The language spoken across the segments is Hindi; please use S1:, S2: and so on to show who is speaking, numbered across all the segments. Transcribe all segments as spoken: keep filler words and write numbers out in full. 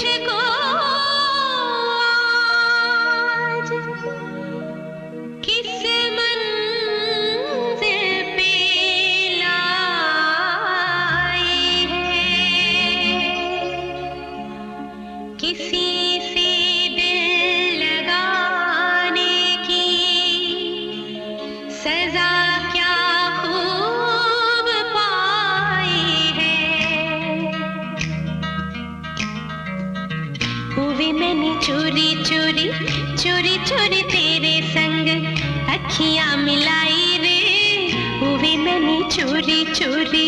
S1: मुझको आज किस मंज़िल पे लाई है, किसी से दिल लगाने की सजा क्या खूब पाई है। हुई मैंने चोरी चोरी चोरी चोरी तेरे संग अखियां मिलाई रे, हुई मैंने चोरी चोरी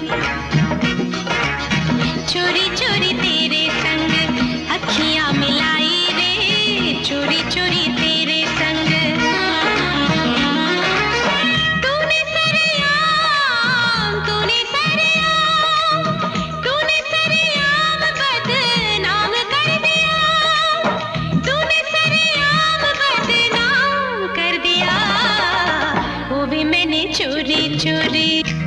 S1: चोरी चोरी तेरे संग अखियां मिलाई रे, चोरी चोरी तेरे संग। तूने सरेआम तूने सरेआम तूने सरेआम बदनाम कर दिया, तूने सरेआम बदनाम कर दिया, वो भी मैंने चोरी चोरी।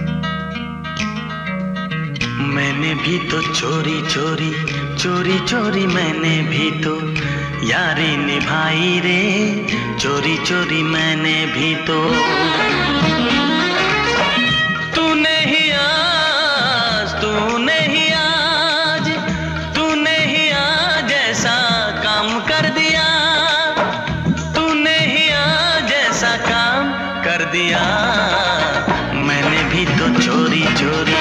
S2: मैंने भी तो चोरी चोरी चोरी चोरी मैंने भी तो यारी निभाई रे, चोरी चोरी मैंने भी तो। तूने ही आज तूने ही आज तूने ही आज ऐसा काम कर दिया, तूने ही आज ऐसा काम कर दिया, मैंने भी तो चोरी चोरी।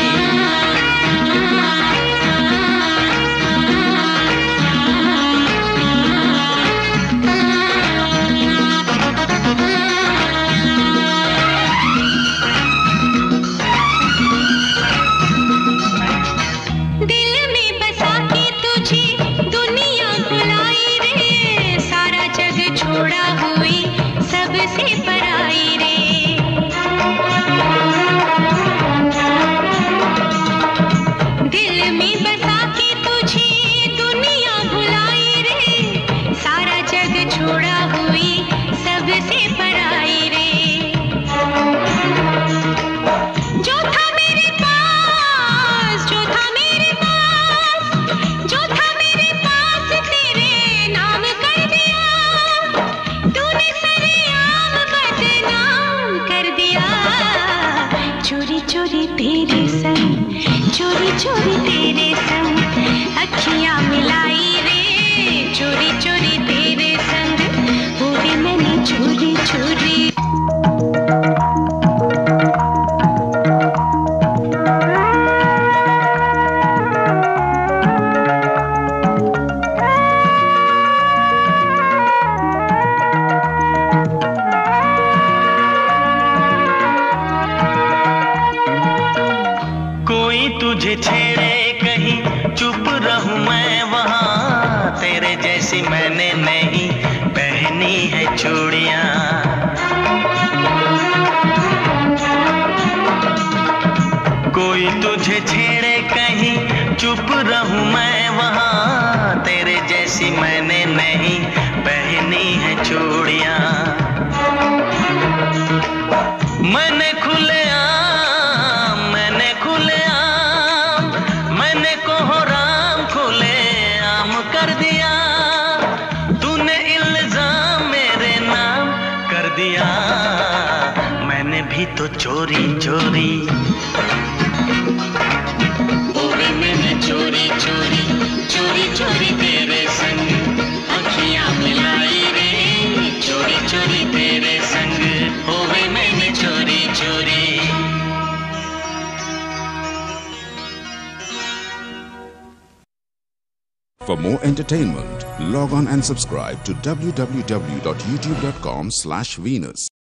S1: चोरी तेरे संग चोरी चोरी तेरे संग अखियां मिलाई रे, चोरी चोरी तेरे संग वो भी मैंने चोरी चोरी।
S2: तुझे छेड़े कहीं चुप रहूं मैं वहाँ, तेरे जैसी मैंने नहीं पहनी है चूड़ियाँ। कोई तुझे छेड़े कहीं चुप रहूं मैं वहाँ, तेरे जैसी मैंने नहीं पहनी है चूड़ियाँ। मैंने खुले मैंने भी तो चोरी चोरी
S1: वो भी मैंने चोरी चोरी चोरी चोरी तेरे संग अखियां मिलाई रे, चोरी चोरी तेरे संग वो भी मैंने चोरी चोरी।
S3: For more entertainment, log on and subscribe to w w w dot youtube dot com slash Venus.